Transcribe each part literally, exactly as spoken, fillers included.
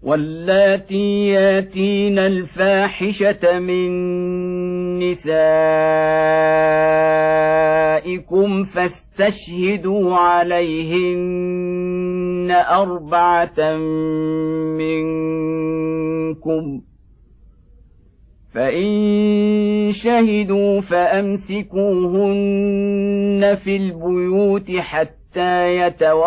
واللاتي ياتين الفاحشة من نسائكم فاستشهدوا عليهن أربعة منكم، فإن شهدوا فأمسكوهن في البيوت حتى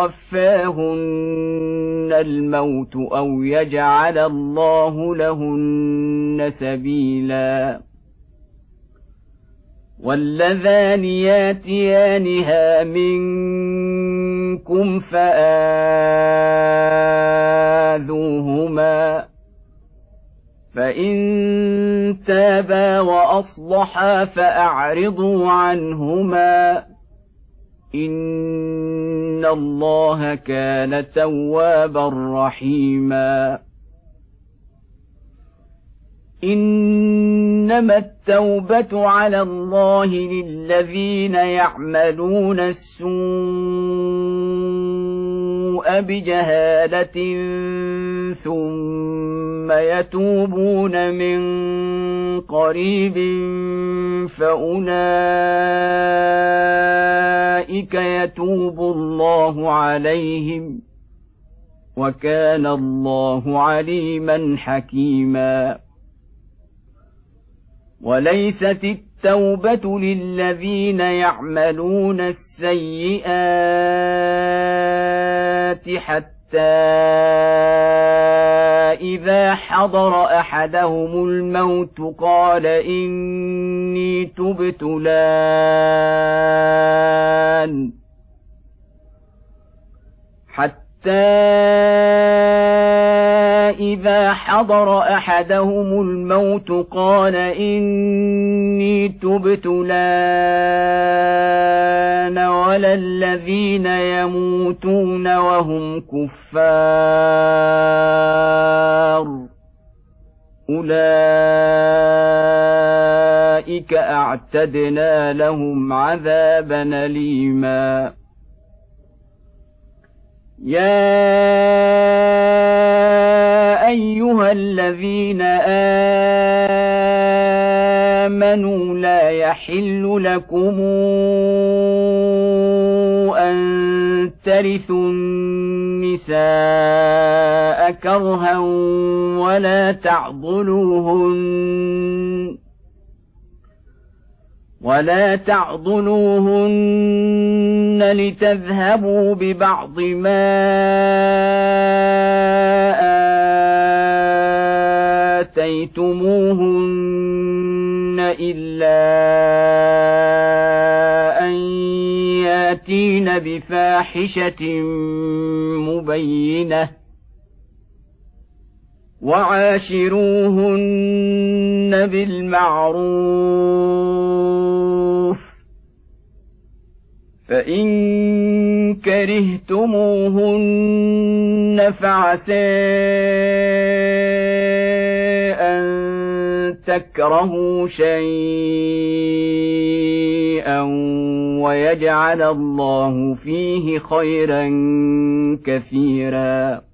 يتوفاهن الموت أو يجعل الله لهن سبيلا. واللذان ياتيانها منكم فآذوهما، فإن تابا وأصلحا فأعرضوا عنهما، إن الله كان توابا رحيما. إنما التوبة على الله للذين يعملون السوء بجهالة ثم يتوبون من قريب فأولئك يتوب الله عليهم، وكان الله عليما حكيما. وليست التوبة للذين يعملون السيئات حتى إذا حضر أحدهم الموت قال إني تبت الآن، حتى إذا حضر أحدهم الموت قال إني تبت الآن ولا الذين يموتون وهم كفار أولئك أعتدنا لهم عذابا أليما. يا أيها الذين آمنوا لا يحل لكم أن ترثوا النساء كرها ولا تعضلوهن ولا تعضلوهن لتذهبوا ببعض ما آتيتموهن إلا أن ياتين بفاحشة مبينة وعاشروهن بالمعروف، فإن كرهتموهن فعسى أن تكرهوا شيئا ويجعل الله فيه خيرا كثيرا.